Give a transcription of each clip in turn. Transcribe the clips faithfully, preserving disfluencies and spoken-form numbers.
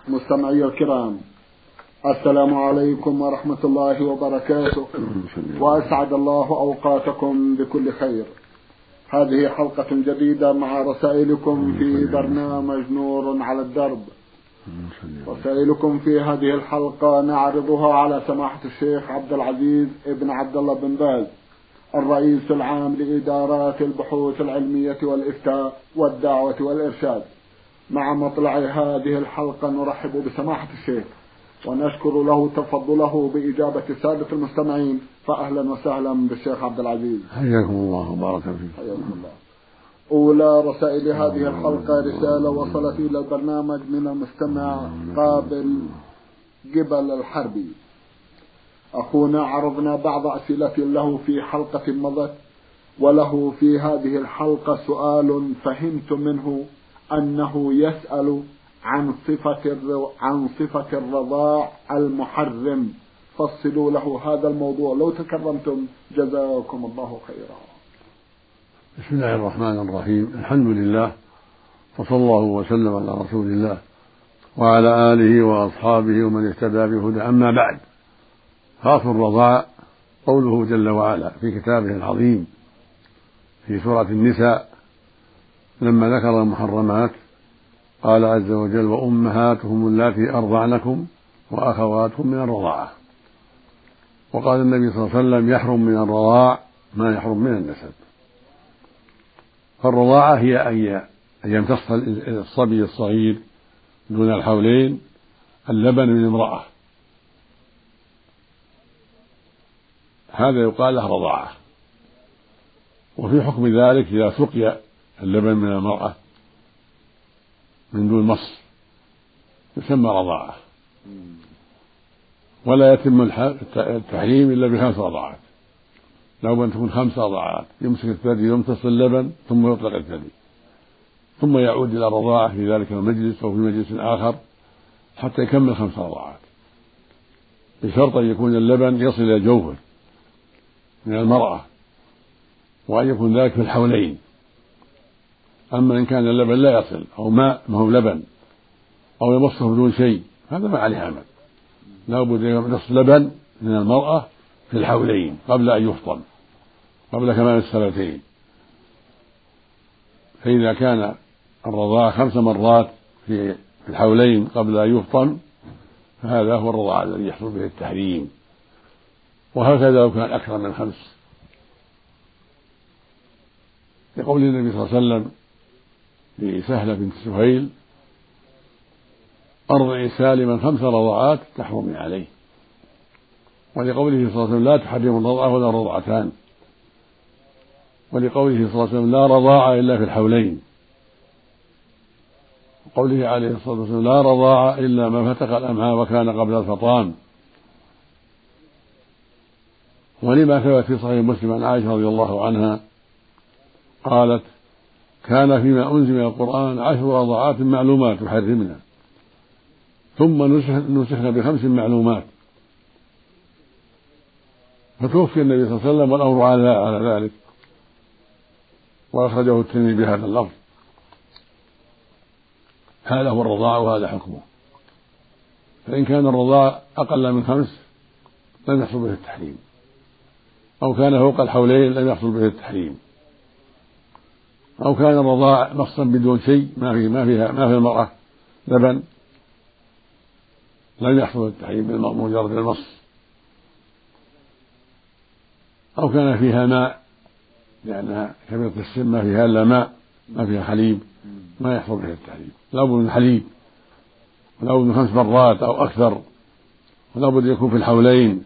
مستمعي الكرام، السلام عليكم ورحمة الله وبركاته، وأسعد الله أوقاتكم بكل خير. هذه حلقة جديدة مع رسائلكم في برنامج نور على الدرب. رسائلكم في هذه الحلقة نعرضها على سماحة الشيخ عبد العزيز ابن عبد الله بن باز، الرئيس العام لإدارات البحوث العلمية والإفتاء والدعوة والإرشاد. مع مطلع هذه الحلقة نرحب بسماحة الشيخ ونشكر له تفضله بإجابة السادة المستمعين، فأهلا وسهلا بالشيخ عبد العزيز. حياكم الله وبارك فيكم. حياكم الله. أولى رسائل هذه الحلقة رسالة وصلت إلى البرنامج من المستمع قابل جبل الحربي. أخونا عرضنا بعض أسئلة له في حلقة مضت، وله في هذه الحلقة سؤال فهمت منه أنه يسأل عن صفة عن صفة الرضاع المحرم، فصلوا له هذا الموضوع لو تكرمتم، جزاكم الله خيرا. بسم الله الرحمن الرحيم، الحمد لله، وصلى الله وسلم على رسول الله وعلى آله وأصحابه ومن اهتدى بهدى. أما بعد، خاص الرضاع قوله جل وعلا في كتابه العظيم في سورة النساء لما ذكر المحرمات قال عز وجل: وأمهاتهم اللاتي أرضعنكم وأخواتهم من الرضاعة. وقال النبي صلى الله عليه وسلم: يحرم من الرضاع ما يحرم من النسب. فالرضاعة هي أن يمتص الصبي الصغير دون الحولين اللبن من امرأة، هذا يقال له رضاعة. وفي حكم ذلك إذا سقي اللبن من المرأة من دون مص يسمى رضاعة، ولا يتم التحريم إلا بخمس رضاعات. لو أن تكون خمس رضاعات يمسك الثدي يمتص اللبن ثم يطلق الثدي، ثم يعود إلى الرضاعة في ذلك المجلس أو في مجلس آخر حتى يكمل خمس رضاعات، بشرط أن يكون اللبن يصل إلى جوفه من المرأة، وأن يكون ذلك في الحولين. أما إن كان اللبن لا يصل أو ماء ما هو لبن أو يمصه بدون شيء هذا ما عليه عمل، لا بد أن يمص لبن من المرأة في الحولين قبل أن يفطم، قبل كمال السنتين. فإذا كان الرضاعة خمس مرات في الحولين قبل أن يفطم فهذا هو الرضاعة الذي يحصل به التحريم. وهكذا لو كان أكثر من خمس، لقول النبي صلى الله عليه وسلم لسهلة بنت سهيل: أرضعي سالما خمس رضاعات تحرمي عليه. ولقوله صلى الله عليه وسلم: لا تحرم الرضعة ولا رضعتان. ولقوله صلى الله عليه وسلم: لا رضاعة إلا في الحولين. وقوله عليه الصلاة والسلام: لا رضاعة إلا ما فتق الأمعاء وكان قبل الفطام. ولما ثبت في صحيح مسلم عن عائشة رضي الله عنها قالت: كان فيما أنزل من القرآن عشر رضاعات معلومات يحرمنا، ثم نسخنا بخمس معلومات. فتوفي النبي صلى الله عليه وسلم والأمر على ذلك، وأخرجه الترمذي بهذا اللفظ. هذا هو الرضاع وهذا حكمه. فإن كان الرضاع أقل من خمس لم يحصل به التحريم، أو كان فوق الحولين لم يحصل به التحريم، أو كان الرضاع مصا بدون شيء ما في ما فيها ما في المرأة لبن لم يحصل التحريم بمجرد المص، أو كان فيها ماء لأنها كبيرة السن ما فيها إلا ماء ما فيها حليب ما يحصل به التحريم. لا بد من حليب، ولا بد من خمس مرات أو أكثر، ولا بد يكون في الحولين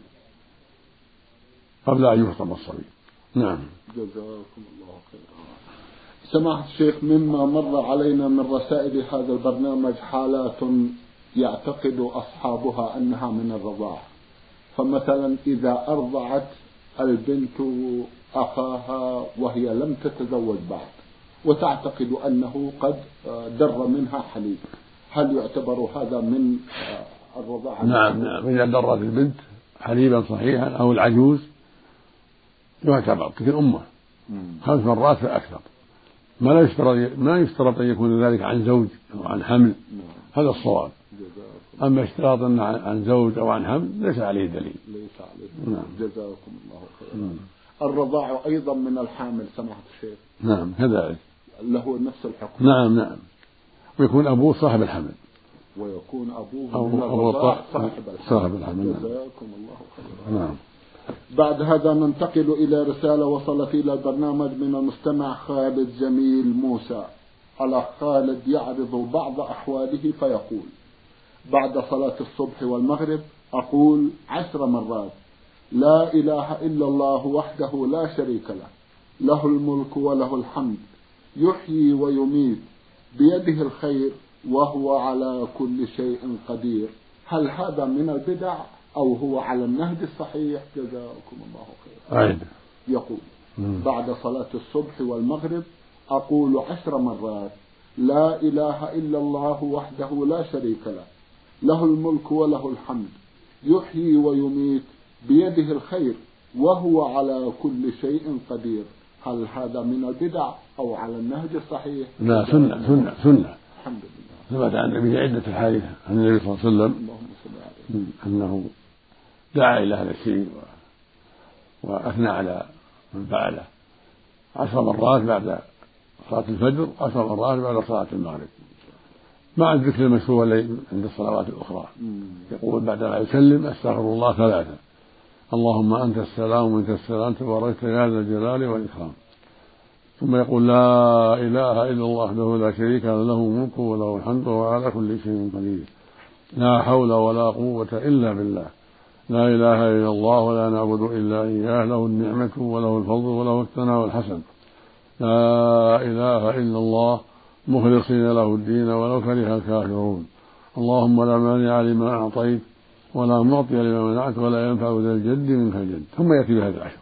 قبل أن يفطم الصبي. نعم. جزاكم الله خيرا. سماحة الشيخ، مما مر علينا من رسائل هذا البرنامج حالات يعتقد أصحابها أنها من الرضاعة، فمثلا إذا أرضعت البنت أخاها وهي لم تتزوج بعد وتعتقد أنه قد در منها حليب، هل يعتبر هذا من الرضاعة؟ نعم نعم، إذا درت البنت حليبا صحيحا أو العجوز يعتبر مثل أمه خمس مرات فأكثر. ما لا يشترط ما يشترط أن يكون ذلك عن زوج أو عن حمل، هذا الصواب. أما اشتراط عن زوج أو عن حمل ليس عليه دليل. ليس عليه. نعم. جزاكم الله خيرا. الرضاع أيضا من الحامل سماحة الشيخ؟ نعم كذلك. له نفس الحكم. نعم نعم. ويكون أبوه صاحب الحمل. ويكون أبوه من الرضاع صاحب الحمل. صاحب الحمل. جزاكم الله خيرا. نعم. بعد هذا ننتقل إلى رسالة وصلت إلى البرنامج من المستمع خالد جميل موسى. على خالد يعرض بعض أحواله فيقول: بعد صلاة الصبح والمغرب أقول عشر مرات: لا إله إلا الله وحده لا شريك له، له الملك وله الحمد، يحيي ويميت، بيده الخير وهو على كل شيء قدير. هل هذا من البدع أو هو على النهج الصحيح؟ جزاكم الله خيرا. يقول: بعد صلاة الصبح والمغرب أقول عشر مرات: لا إله إلا الله وحده لا شريك له، له الملك وله الحمد، يحيي ويميت، بيده الخير وهو على كل شيء قدير. هل هذا من البدع أو على النهج الصحيح؟ لا، سنة سنة سنة. الحمد لله. ثبت عن النبي عدة الحديث عن النبي صلى الله عليه وسلم أنه دعا إلى هذا الشيء وأثنى على من فعله عشر مرات بعد صلاة الفجر، عشر مرات بعد صلاة المغرب، مع الذكر المشروع عند الصلوات الأخرى. يقول بعدما يسلم: أستغفر الله ثلاثة، اللهم أنت السلام ومنك السلام، تباركت يا ذا الجلال والإكرام. ثم يقول: لا إله إلا الله وحده لا شريك له، له الملك وله الحمد وهو على كل شيء قدير، لا حول ولا قوة إلا بالله، لا إله إلا الله ولا نعبد إلا إياه، له النعمة وله الفضل وله الثناء الحسن، لا إله إلا الله مخلصين له الدين ولو كره الكافرون، اللهم لا مانع لما أعطيت ولا معطي لما منعت ولا ينفع ذا الجد منك الجد. ثم يأتي بهذا العشر: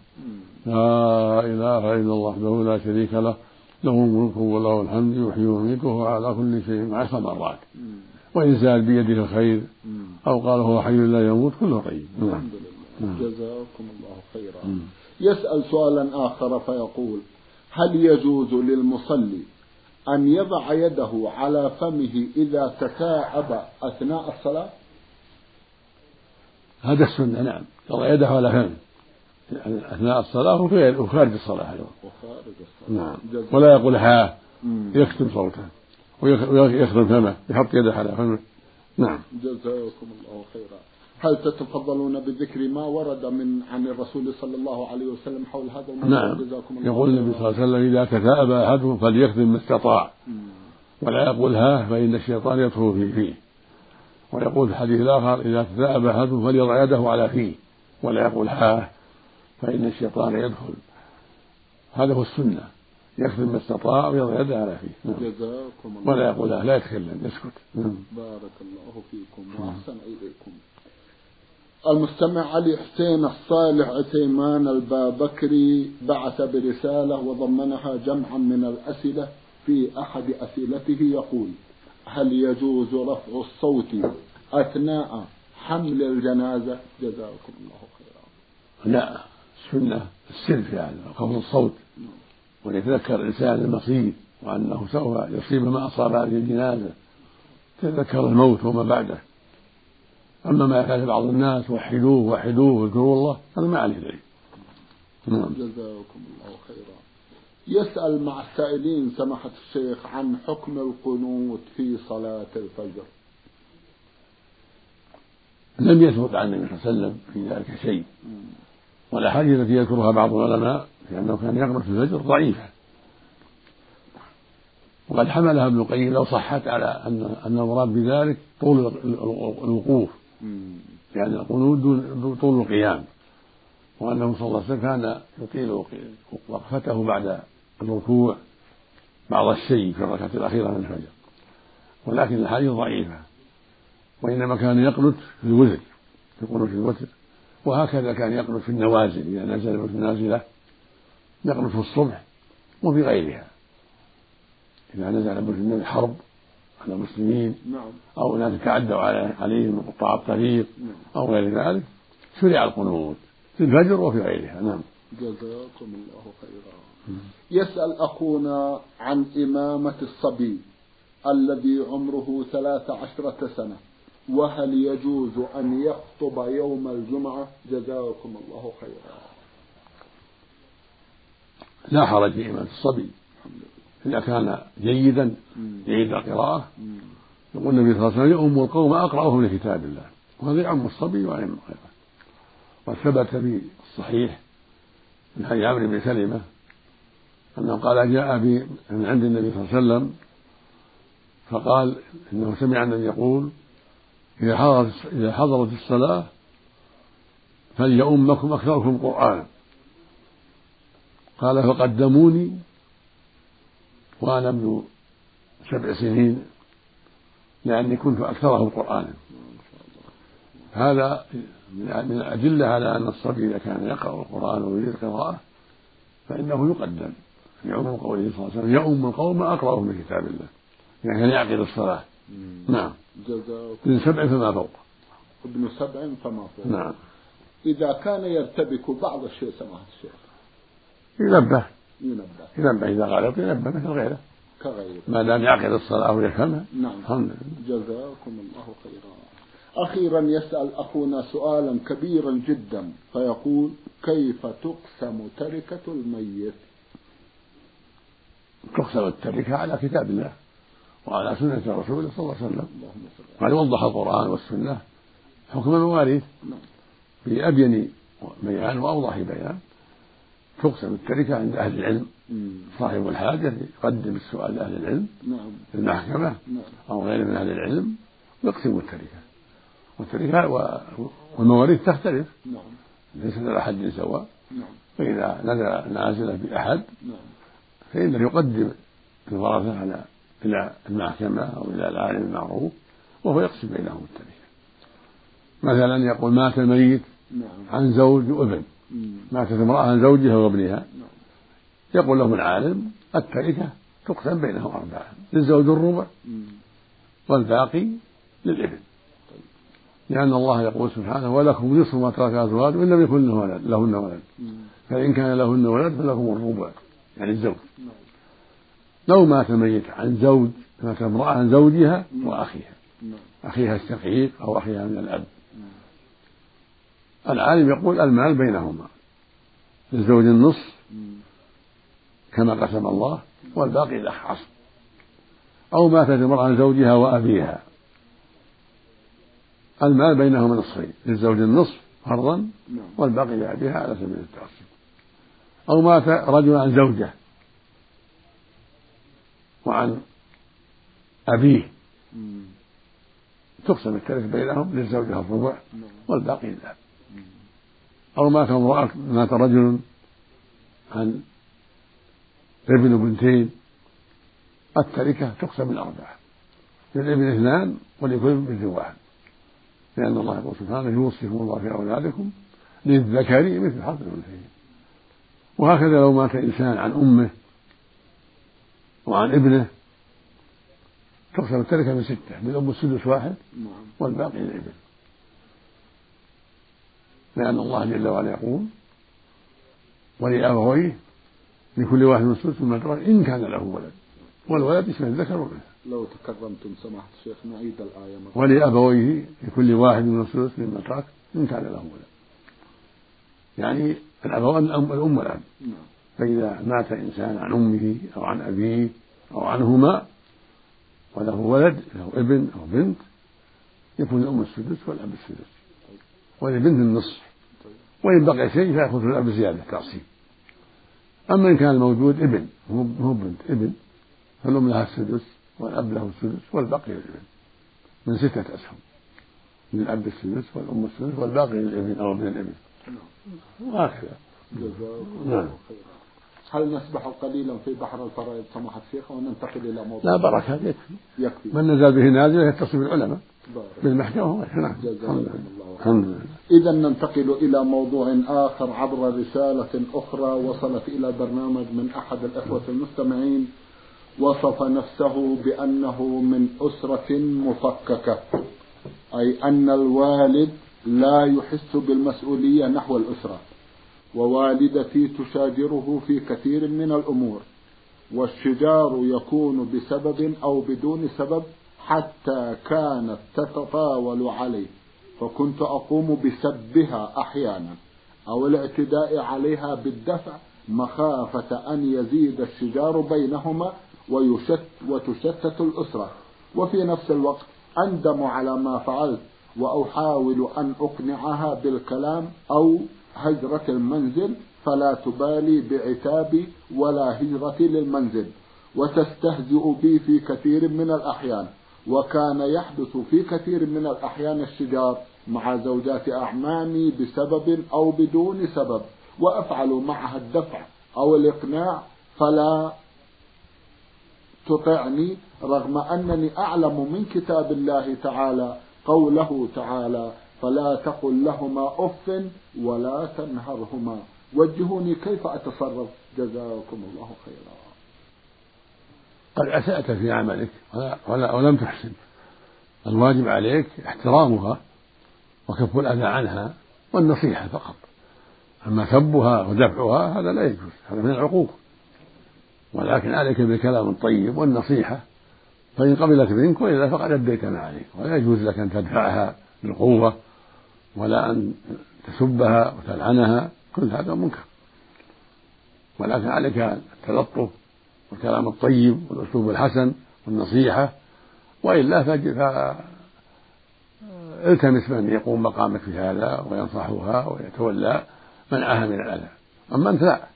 لا إله إلا الله وحده لا شريك له، له الملك وله الحمد، يحيي ويميت وهو على كل شيء عشر مرات. وإن زاد بيده الخير أو قال هو حي لا يموت كله طيب. الحمد لله. جزاكم الله خيرا. يسأل سؤالا آخر فيقول: هل يجوز للمصلي أن يضع يده على فمه إذا تثاءب أثناء الصلاة؟ هذا السنة. نعم، يضع يده على فمه أثناء الصلاة وخارج الصلاة أيضا. نعم. ولا يقول ها، يكتم صوته ويخدم فمه، يحط يده على فمه. نعم. جزاكم الله خيرا. هل تتفضلون بذكر ما ورد من عن الرسول صلى الله عليه وسلم حول هذا الموضوع؟ نعم. يقول النبي صلى الله عليه وسلم: إذا تثاءب أحدهم فليخدم ما استطاع، ولا يقول ها فإن الشيطان يدخل في فيه. ويقول في الحديث الآخر: إذا تثاءب أحدهم فليضع يده على فيه، ولا يقول ها فإن الشيطان يدخل. هذا هو السنة، يخدم ما استطاع ويضع يده على فيه. جزاكم الله. ولا يقول لا يتكلم، يسكت. بارك الله فيكم وأحسن إليكم. المستمع علي حسين الصالح عثيمان البابكري بعث برسالة وضمنها جمعا من الأسئلة. في أحد أسئلته يقول: هل يجوز رفع الصوت أثناء حمل الجنازة؟ جزاكم الله خيرا. لا، السنة السر في هذا خفض الصوت، ويتذكر الإنسان المصير وأنه سوف يصيب ما أصاب هذه الجنازة، تذكر الموت وما بعده. أما ما يفعل بعض الناس: وحدوه وحدوه واذكروا الله، هذا ما عليه ذلك. نعم. جزاكم الله خيرا. يسأل مع السائلين سماحة الشيخ عن حكم القنوت في صلاة الفجر. لم يثبت عن النبي صلى الله عليه وسلم في ذلك شيء، والأحاديث التي يذكرها بعض العلماء في أنه كان يقنط في الفجر ضعيفة، وقد حملها ابن القيم لو صحت على أن أن المراد بذلك طول الوقوف، يعني القنوت طول القيام، وأنه صلى الله عليه وسلم كان يطيل وقفته بعد الركوع بعض الشيء في الركعة الأخيرة من الفجر، ولكن الحديث ضعيفة، وإنما كان يقنط في الوتر، يقنط في الوتر، وهكذا كان يقنط في النوازل إذا نزل في النازلة، يقنط في الصبح وفي غيرها، إذا نزل في الحرب على المسلمين أو ناس تعدوا عليهم من قطاع الطريق أو غير ذلك شرع القنوت في الفجر وفي غيرها. نعم. جزاكم الله خيرا. يسأل أخونا عن إمامة الصبي الذي عمره ثلاث عشرة سنة وهل يجوز أن يخطب يوم الجمعة؟ جزاكم الله خيرا. لا حرج في إمامة الصبي إذا كان جيدا جيد القراءة. يقول النبي صلى الله عليه وسلم يؤم القوم أقرأهم لكتاب الله، وهذا يعم الصبي ويعم غيره. وثبت في الصحيح من حديث عمرو بن سلمة أنه قال جاء بي من عند النبي صلى الله عليه وسلم فقال إنه سمع النبي يقول إذا حضرت إذا حضرت الصلاة فليؤمكم أكثركم قرآنا. قال فقدموني وأنا ابن سبع سنين لأني كنت أكثرهم قرآنا. هذا من الأدلة على أن الصبي إذا كان يقرأ القرآن ويريد القراءة فإنه يقدم في عموم قوله صلى الله عليه وسلم يؤم القوم أقرأهم لكتاب الله، يعني كان يعقد الصلاة. نعم. ابن سبع فما فوق. ابن سبع فما فوق. نعم. إذا كان يرتبك بعض الشيء سماحة الشيخ ينبه ينبه ينبه إذا غلط ينبه مثل غيره كغيره ما دام يعقد الصلاة ويفهمها. نعم. الحمد لله. جزاكم الله خيرا. أخيرا يسأل أخونا سؤالا كبيرا جدا فيقول كيف تقسم تركة الميت؟ تقسم التركة على كتاب الله وعلى سنة رسوله صلى الله عليه وسلم. قد وضح القرآن والسنة حكم المواريث بأبين بيان وأوضح بيان. تقسم التركة عند أهل العلم، صاحب الحاجة يقدم السؤال لأهل العلم في المحكمة أو غير من أهل العلم ويقسم التركة. والتركة والمواريث تختلف ليس على حد سواء. فإذا نزل نازلة بأحد فإنه يقدم الورثة على إلى المحكمة أو إلى العالم المعروف وهو يقسم بينهم التركة. مثلا يقول مات الميت عن زوج وابن، ماتت امرأة عن زوجها وابنها، يقول لهم العالم التركة تقسم بينهم أربعة، للزوج الربع والباقي للابن، لأن الله يقول سبحانه ولكم نصف ما ترك أزواجكم إن لم يكن لهن ولد فإن كان لهن ولد فلكم الربع يعني الزوج. لو مات ميت عن زوج مات امرأة عن زوجها وأخيها، أخيها الشقيق أو أخيها من الأب، العالم يقول المال بينهما، للزوج النصف كما قسم الله والباقي الأخ عصب. أو ماتت امرأة عن زوجها وأبيها، المال بينهما نصفين، للزوج النصف فرضا والباقي لأبيها على سبيل التعصيب. أو مات رجل عن زوجه وعن أبيه تقسم التركة بينهم، للزوجة الربع والباقي للأب. أو مات امرأة مات رجل عن ابن وبنتين التركة تقسم الأربعة، للابن اثنان ولكل بنت واحد، لأن الله يقول سبحانه يوصيكم الله في أولادكم للذكر مثل حظ الأنثيين. وهكذا لو مات إنسان عن أمه وعن ابنه تقسم التركة من ستة، للأم السدس واحد والباقي للابن، لأن الله جل وعلا يقول ولأبويه لكل واحد من السدس مما ترك إن كان له ولد، والولد اسمه الذكر والأنثى. لو تكرمتم سماحة الشيخ نعيد الآية. ولأبويه لكل واحد من السدس مما ترك إن كان له ولد، يعني الأبوان الأم والأب. فإذا مات إنسان عن أمه أو عن أبيه أو عنهما وله ولد له ابن أو بنت يكون الأم السدس والأب السدس ولبنت النصف، وإن بقي شيء فيأخذ الأب زيادة تعصيب. أما إن كان الموجود ابن هو بنت ابن فالأم لها السدس والأب له السدس والباقي للابن من ستة أسهم، للأب السدس والأم السدس والباقي للابن أو ابن الابن وهكذا. نعم. هل نسبح قليلا في بحر الفرائض سماحة الشيخ وننتقل إلى موضوع؟ لا بركة يكفي. يكفي. من نزل به نازل يتصل بالعلماء بالمحكمة. نعم. الحمد لله. إذا ننتقل إلى موضوع آخر عبر رسالة أخرى وصلت إلى برنامج من أحد الأخوة المستمعين، وصف نفسه بأنه من أسرة مفككة، أي أن الوالد لا يحس بالمسؤولية نحو الأسرة، ووالدتي تشاجره في كثير من الأمور، والشجار يكون بسبب أو بدون سبب حتى كانت تتطاول عليه، فكنت أقوم بسبها أحيانا أو الاعتداء عليها بالدفع مخافة أن يزيد الشجار بينهما ويشت وتشتت الأسرة، وفي نفس الوقت أندم على ما فعلت وأحاول أن أقنعها بالكلام أو هجرة المنزل، فلا تبالي بعتابي ولا هجرتي للمنزل، وتستهزئ بي في كثير من الأحيان. وكان يحدث في كثير من الأحيان الشجار مع زوجات أعمامي بسبب أو بدون سبب، وأفعل معها الدفع أو الإقناع فلا تطعني، رغم أنني أعلم من كتاب الله تعالى قوله تعالى: فلا تقل لهما أف ولا تنهرهما. وجهوني كيف أتصرف، جزاكم الله خيرا. قد أسأت في عملك ولا ولا ولم تحسن. الواجب عليك احترامها وكف الأذى عنها والنصيحة فقط، أما سبها ودفعها هذا لا يجوز، هذا من العقوق. ولكن عليك بالكلام الطيب والنصيحة، فإن قبلت منك وإلا فقد أديت ما عليك. ولا يجوز لك أن تدفعها بالقوة ولا أن تسبها وتلعنها، كل هذا منكر. ولكن عليك التلطف والكلام الطيب والأسلوب الحسن والنصيحة، وإلا فالتمس من يقوم مقامك في هذا وينصحها ويتولى منعها من الأذى. أما أنت لا،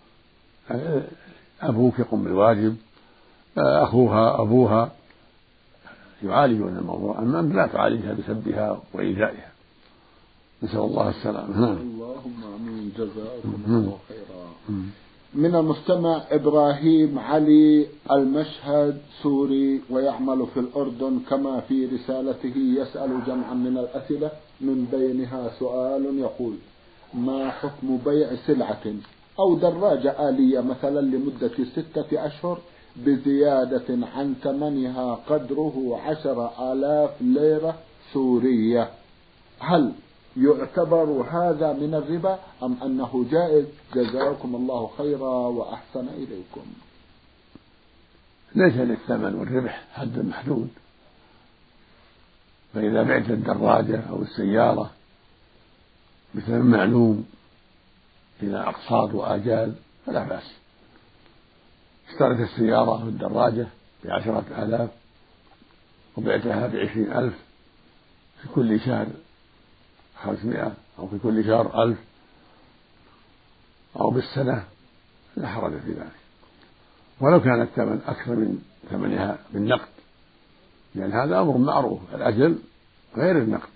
أبوك يقوم بالواجب، أخوها أبوها يعالجون الموضوع، أما أنت لا تعالجها بسبها وإيذائها. نسأل الله السلامة. اللهم آمين، جزاكم الله خيرا. من المستمع إبراهيم علي المشهد، سوري ويعمل في الأردن، كما في رسالته يسأل جمعا من الأسئلة، من بينها سؤال يقول: ما حكم بيع سلعة أو دراجة آلية مثلا لمدة ستة أشهر بزيادة عن ثمنها قدره عشر آلاف ليرة سورية؟ هل يعتبر هذا من الربا أم أنه جائز؟ جزاكم الله خيرا وأحسن إليكم. ليس للثمن والربح حد محدود، فإذا بعت الدراجة أو السيارة بثمن معلوم إلى أقساط وآجال فلا بأس. اشتريت السيارة والدراجة بعشرة آلاف وبعتها بعشرين ألف، في كل شهر خمسمائة أو في كل شهر ألف أو بالسنة لا حرج في ذلك، ولو كان الثمن أكثر من ثمنها بالنقد، لأن هذا أمر معروف، الأجل غير النقد،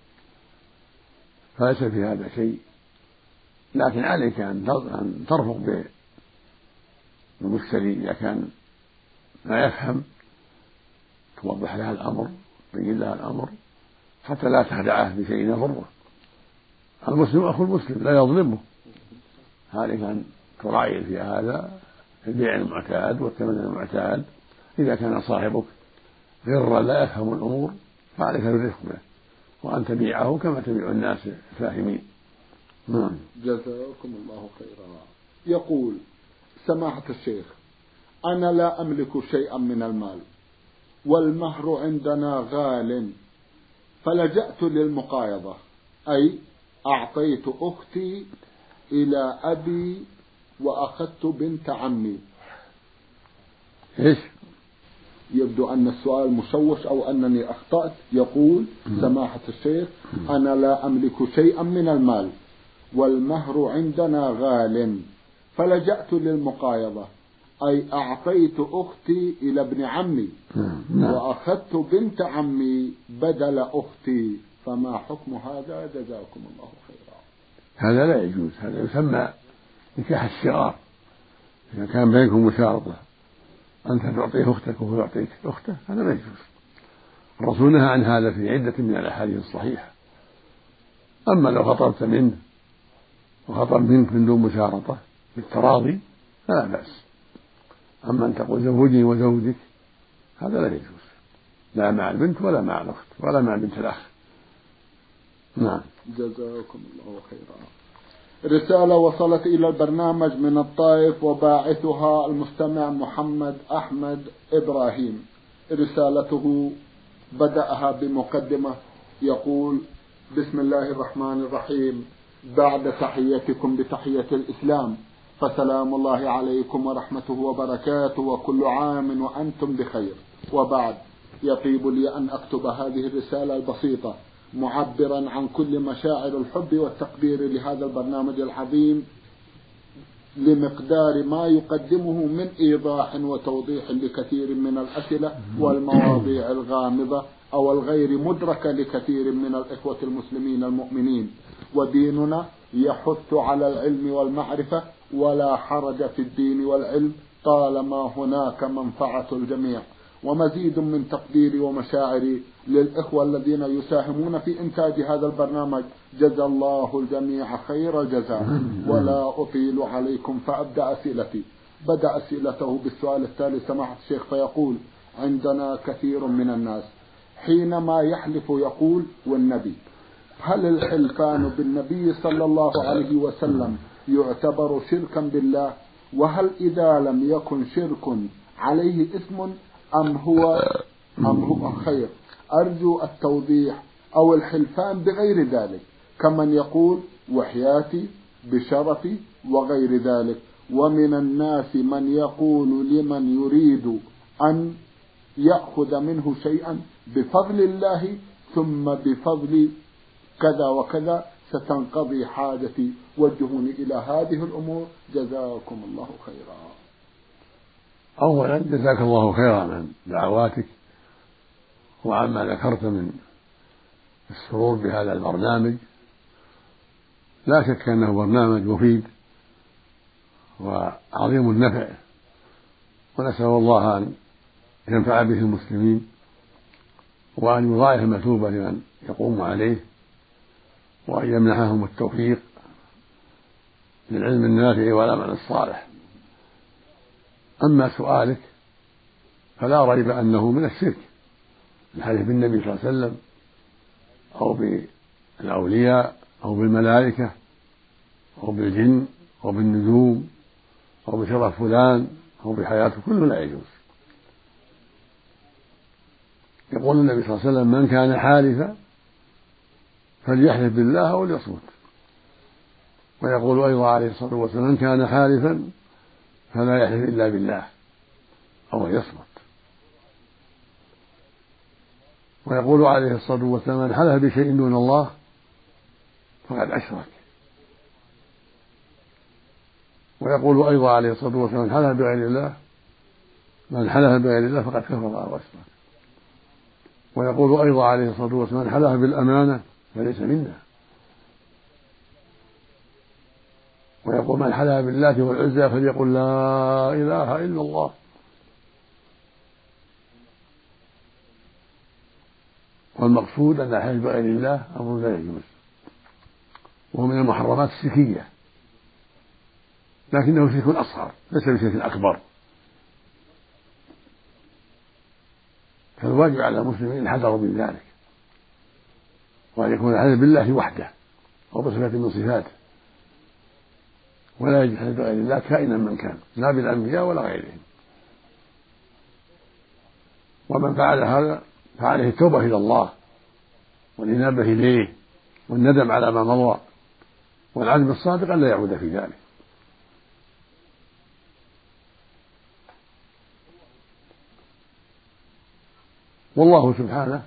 فليس في هذا شيء. لكن عليك أن ترفق بالمشتري إذا كان لا يفهم، توضح له الأمر، تبين له الأمر حتى لا تخدعه بشيء يضره. المسلم أخو المسلم لا يظلمه، عليك أن تراعي في هذا البيع المعتاد والثمن المعتاد. إذا كان صاحبك غرا لا يفهم الأمور فعليك بالرفق به، وأن تبيعه كما تبيع الناس الفاهمين. نعم. جزاكم الله خيرا. يقول: سماحة الشيخ، أنا لا أملك شيئا من المال والمهر عندنا غال، فلجأت للمقايضة، أي أعطيت أختي إلى أبي وأخذت بنت عمي. إيش؟ يبدو أن السؤال مشوش أو أنني أخطأت. يقول: سماحة الشيخ، أنا لا أملك شيئا من المال والمهر عندنا غال، فلجأت للمقايضة، أي أعطيت أختي إلى ابن عمي وأخذت بنت عمي بدل أختي، فما حكم هذا؟ جزاكم الله خيرا. هذا لا يجوز، هذا يسمى نكاح الشرار. إذا كان بينكم مشارطة أنت تعطيه أختك وهو يعطيك أخته هذا لا يجوز. الرسول نهى عن هذا في عدة من الأحاديث الصحيحة. أما لو خطبت منه وخطب منك من دون مشارطة بالتراضي فلا بأس. أما أن تقول زوجني وزوجك هذا لا يجوز، لا مع البنت ولا مع الأخت ولا مع بنت الأخ. نعم. جزاكم الله خيرا. رسالة وصلت إلى البرنامج من الطائف وباعثها المستمع محمد أحمد إبراهيم. رسالته بدأها بمقدمة يقول: بسم الله الرحمن الرحيم، بعد تحيتكم بتحية الإسلام، فسلام الله عليكم ورحمته وبركاته، وكل عام وأنتم بخير. وبعد، يطيب لي أن أكتب هذه الرسالة البسيطة معبرا عن كل مشاعر الحب والتقدير لهذا البرنامج العظيم، لمقدار ما يقدمه من إيضاح وتوضيح لكثير من الأسئلة والمواضيع الغامضة أو الغير مدركة لكثير من الإخوة المسلمين المؤمنين. وديننا يحث على العلم والمعرفة، ولا حرج في الدين والعلم طالما هناك منفعة الجميع. ومزيد من تقديري ومشاعري للإخوة الذين يساهمون في إنتاج هذا البرنامج، جزا الله الجميع خير الجزاء. ولا أطيل عليكم فأبدأ أسئلتي. بدأ أسئلته بالسؤال التالي سماحة الشيخ، فيقول: عندنا كثير من الناس حينما يحلف يقول والنبي، هل الحلفان بالنبي صلى الله عليه وسلم يعتبر شركا بالله؟ وهل إذا لم يكن شرك عليه اسم أم هو أم هو خير؟ أرجو التوضيح. أو الحلفان بغير ذلك، كمن يقول وحياتي بشرفي وغير ذلك. ومن الناس من يقول لمن يريد أن يأخذ منه شيئا بفضل الله ثم بفضل كذا وكذا ستنقضي حاجتي، وجهوني إلى هذه الأمور، جزاكم الله خيرا. أولا جزاك الله خيرا عن دعواتك وعما ذكرت من السرور بهذا البرنامج. لا شك أنه برنامج مفيد وعظيم النفع، ونسأل الله أن ينفع به المسلمين وأن يضاعف المثوبة لمن يقوم عليه، وأن يمنحهم التوفيق للعلم النافع والعمل الصالح. أما سؤالك فلا ريب أنه من الشرك، الحديث بالنبي صلى الله عليه وسلم أو بالأولياء أو بالملائكة أو بالجن أو بالنجوم أو بشرف فلان أو بحياته، كله لا يجوز. يقول النبي صلى الله عليه وسلم: من كان حالفا فليحلف بالله أو ليصمت. ويقول أيضا عليه الصلاة والسلام: من كان حالفا فلا يحلف إلا بالله أو يصمت. ويقول عليه الصلاة والسلام: من حلف بشيء دون الله فقد أشرك. ويقول أيضا عليه الصلاة والسلام: من حلف بغير الله من حلف بغير الله فقد كفر وأشرك. ويقول أيضا عليه الصلاة والسلام: من حلف بالأمانة فليس منا. ويقول: من حلف بالله والعزى فليقل لا إله إلا الله. والمقصود أن الحلف بغير الله أمر لا يجوز، وهو من المحرمات الشركية، لكنه شرك أصغر ليس بشرك أكبر. فالواجب على المسلمين الحذر من ذلك، وأن يكون الحلف بالله وحده أو بصفة من صفاته، ولا يجوز الحلف بغير الله كائنا من كان، لا بالأنبياء ولا غيرهم. ومن فعل هذا فعليه التوبة إلى الله والإنابة إليه والندم على ما مضى، والعزم الصادق أن لا يعود في ذلك. والله سبحانه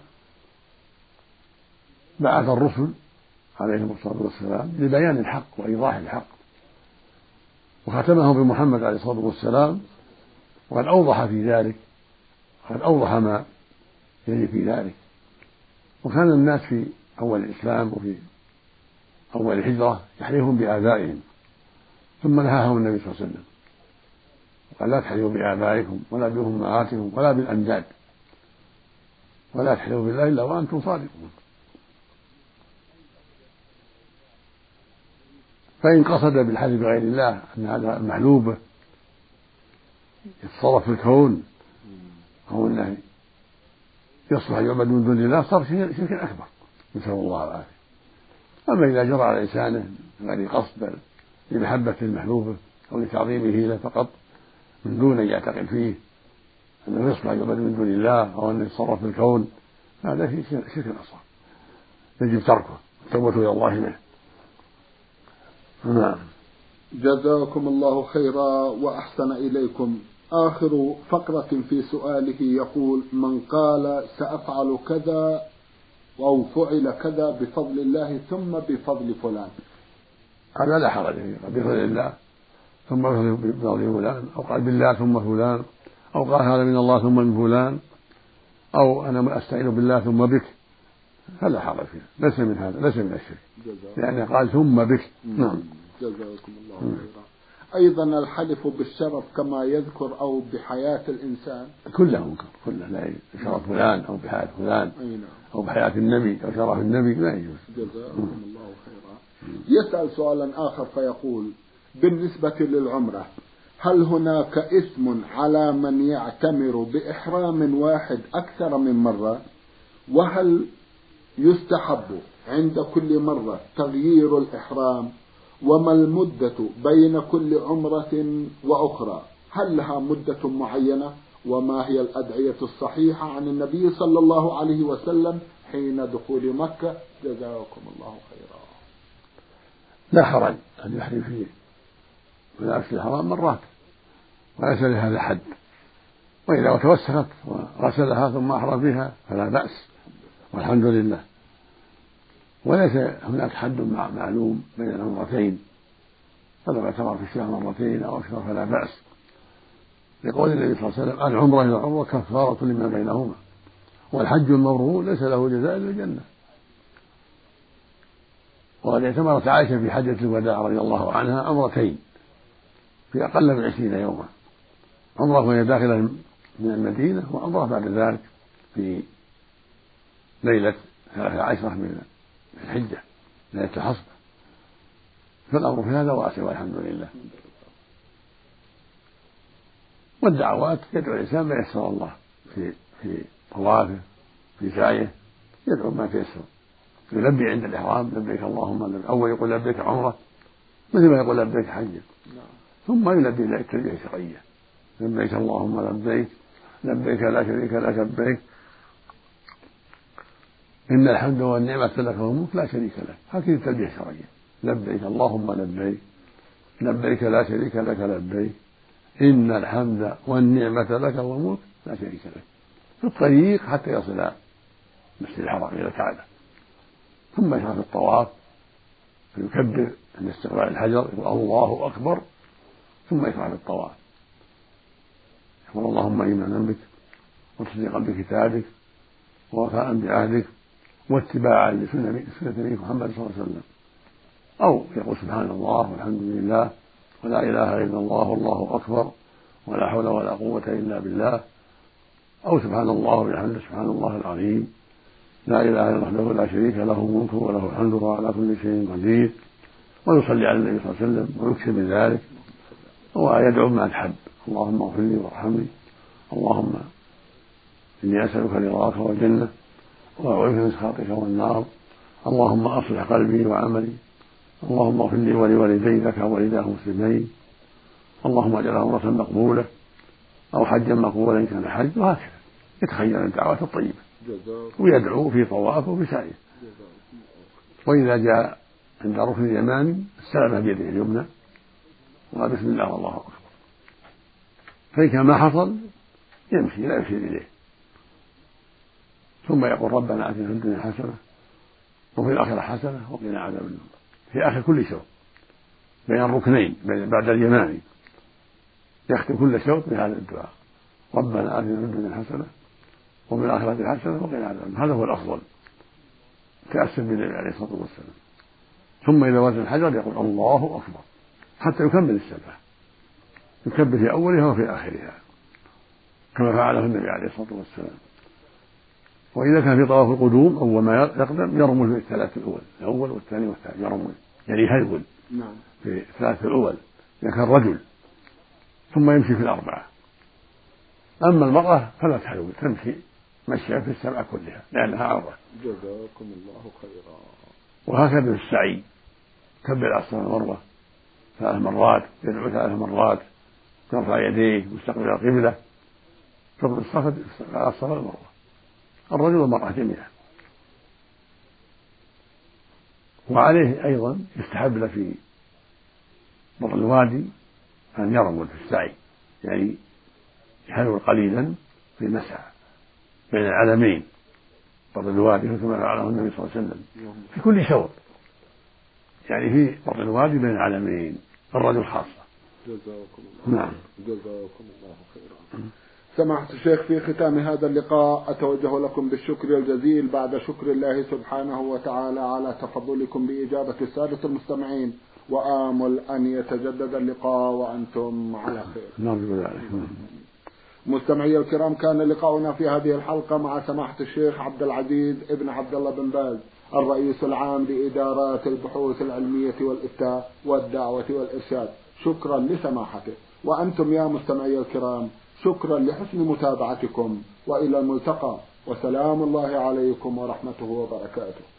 بعث الرسل عليهم الصلاة والسلام لبيان الحق وإيضاح الحق، وختمهم بمحمد عليه الصلاة والسلام، وقد أوضح في ذلك، قد أوضح ما يلي في ذلك. وكان الناس في أول الإسلام وفي أول الهجرة يحلفون بآبائهم، ثم نهاهم النبي صلى الله عليه وسلم وقال: لا تحلفوا بآبائكم ولا بأمهاتكم ولا بالأنداد، ولا تحلفوا بالله إلا وأنتم صادقون. فإن قصد بالحلف بغير الله أن هذا المحلوب يتصرف في الكون أو أنه يصلح يعبد من دون الله صار شركا أكبر، نسأل الله العافية. أما إذا جرى على لسانه غير قصد بل لمحبة المحلوب أو لتعظيمه له فقط من دون أن يعتقد فيه أنه يصلح يعبد من دون الله أو أنه يتصرف في الكون هذا في شرك أصغر يجب تركه التوبة إلى الله منه. نعم. جزاكم الله خيرا وأحسن إليكم. آخر فقرة في سؤاله يقول: من قال سأفعل كذا أو فعل كذا بفضل الله ثم بفضل فلان، هذا لا حرج فيه، بفضل الله ثم بفضل فلان، أو قال بالله ثم فلان، أو قال هذا من الله ثم من فلان، أو أنا أستعين بالله ثم بك، فلا حرج فيه، ليس من هذا، ليس من الشرك، لأنه قال ثم بك. نعم. جزاكم الله خيرا. أيضا الحلف بالشرف كما يذكر أو بحياة الإنسان كله منكر، كله لا يجوز، بشرف فلان أو بحياة فلان أو بحياة النبي أو شرف النبي لا يجوز. جزاكم الله خيرا. يسأل سؤالا آخر فيقول: بالنسبة للعمرة هل هناك إثم على من يعتمر بإحرام واحد أكثر من مرة؟ وهل يستحب عند كل مرة تغيير الإحرام؟ وما المدة بين كل عمرة وأخرى؟ هل لها مدة معينة؟ وما هي الأدعية الصحيحة عن النبي صلى الله عليه وسلم حين دخول مكة؟ جزاكم الله خيرا. لا حرج أن يحرم في مناسك الحرام مرات وليس لهذا حد، وإذا توسخت وغسلها ثم أحرم بها فلا بأس والحمد لله. وليس هناك حد معلوم بين العمرتين، فلو اعتمر في الشهر مرتين أو أكثر فلا بأس، لقول النبي صلى الله عليه وسلم: العمرة إلى العمرة كفارة لما بينهما، والحج المبرور ليس له جزاء إلا الجنة. وقد اعتمرت عائشة في حجة الوداع رضي الله عنها عمرتين في أقل من عشرين يوما، عمرة وهي داخلة من المدينة، وعمرة بعد ذلك في ليلة ثلاثة عشرة من الحجة ليلة الحصبة، فالأمر في هذا واسع والحمد لله. والدعوات يدعو الإنسان ما يسر الله في في طوافه في سعيه، يدعو ما تيسر، يلبي عند الإحرام لبيك اللهم لبيك، أول يقول لبيك عمرة مثل ما يقول لبيك حجة، ثم يلبي ذلك تلبية شرعية: لبيك اللهم لبيك لبيك لا شريك لك لبيك إن الحمد والنعمة لك والملك لا شريك لك. هكذا التلبية الشرعية: لبيك اللهم لبيك لبيك لا شريك لك لبيك إن الحمد والنعمة لك والملك لا شريك لك، في الطريق حتى يصل مسجد الحرام إلى الكعبة، ثم يشرع في الطواف فيكبر عند استقبال الحجر يقول الله أكبر، ثم يشرع في الطواف يقول اللهم إيمانا بك وتصديقا بكتابك ووفاء بعهدك واتباعا لسنة نبيك محمد صلى الله عليه وسلم، أو يقول سبحان الله والحمد لله ولا إله إلا الله والله أكبر ولا حول ولا قوة إلا بالله، أو سبحان الله وبحمده سبحان الله العظيم لا إله إلا الله لا شريك له ملكه وله الحمد وهو على كل شيء قدير، ويصلي على النبي صلى الله عليه وسلم ويكثر من ذلك، ويدعو ما الحب: اللهم اغفر لي وارحمني، اللهم إني أسألك رضاك والجنة وأعوذ من سخطك والنار، اللهم أصلح قلبي وعملي، اللهم اغفر لي ولوالدي لك ووالداه مسلمين، اللهم اجعل عمرة مقبولة أو حجا مقبولا إن كان حج، وهكذا يتخيل الدعوات الطيبة ويدعو في طوافه وفي سعيه. وإذا جاء عند ركن اليماني استلم بيده اليمنى وقال بسم الله والله أكبر، فإن كان ما حصل يمشي لا يشير إليه، ثم يقول ربنا آتنا في الدنيا حسنة وفي الآخرة حسنة وقنا عذاب النار، في آخر كل شوط بين الركنين بعد اليماني يختم كل شوط بهذا الدعاء: ربنا آتنا في الدنيا حسنة وفي الآخرة حسنة وقنا عذاب النار. هذا هو الأفضل تأسف بالنبي عليه الصلاة والسلام. ثم إذا وزن الحجر يقول الله أكبر حتى يكمل السبعة، يكبر في أولها وفي آخرها كما فعله النبي عليه الصلاة والسلام. وإذا كان في طواف القدوم أول ما يقدم يرمل في الثلاث الأول، الأول والثاني والثالث يرمل، يعني يهرول في الثلاث الأول إذا كان رجل، ثم يمشي في الأربعة. أما المرأة فلا تهرول، تمشي مشيها في السبعة كلها لأنها عورة. جزاكم الله خيرا. وهكذا في السعي كبر الصفا والمروة ثلاث مرات، يدعو ثلاث مرات، يرفع يديه مستقبل القبلة، تقبل الصفا والمروة الرجل والمرأة جميعا. وعليه أيضا يستحب له في بطن الوادي أن يرمل في السعي، يعني يهرول قليلا في المسعى بين العلمين بطن الوادي كما فعله النبي صلى الله عليه وسلم في كل شوط، يعني في بطن الوادي بين العلمين الرجل خاصة. جزاكم الله. نعم. جزاكم الله خيرا. سماحة الشيخ، في ختام هذا اللقاء أتوجه لكم بالشكر الجزيل بعد شكر الله سبحانه وتعالى على تفضلكم بإجابة السادة المستمعين، وآمل أن يتجدد اللقاء وأنتم على خير. نعم. مستمعي الكرام، كان لقاؤنا في هذه الحلقة مع سماحة الشيخ عبد العزيز ابن عبد الله بن باز، الرئيس العام لإدارات البحوث العلمية والإفتاء والدعوة والإرشاد. شكرا لسماحته. وأنتم يا مستمعي الكرام شكرا لحسن متابعتكم، وإلى الملتقى، وسلام الله عليكم ورحمته وبركاته.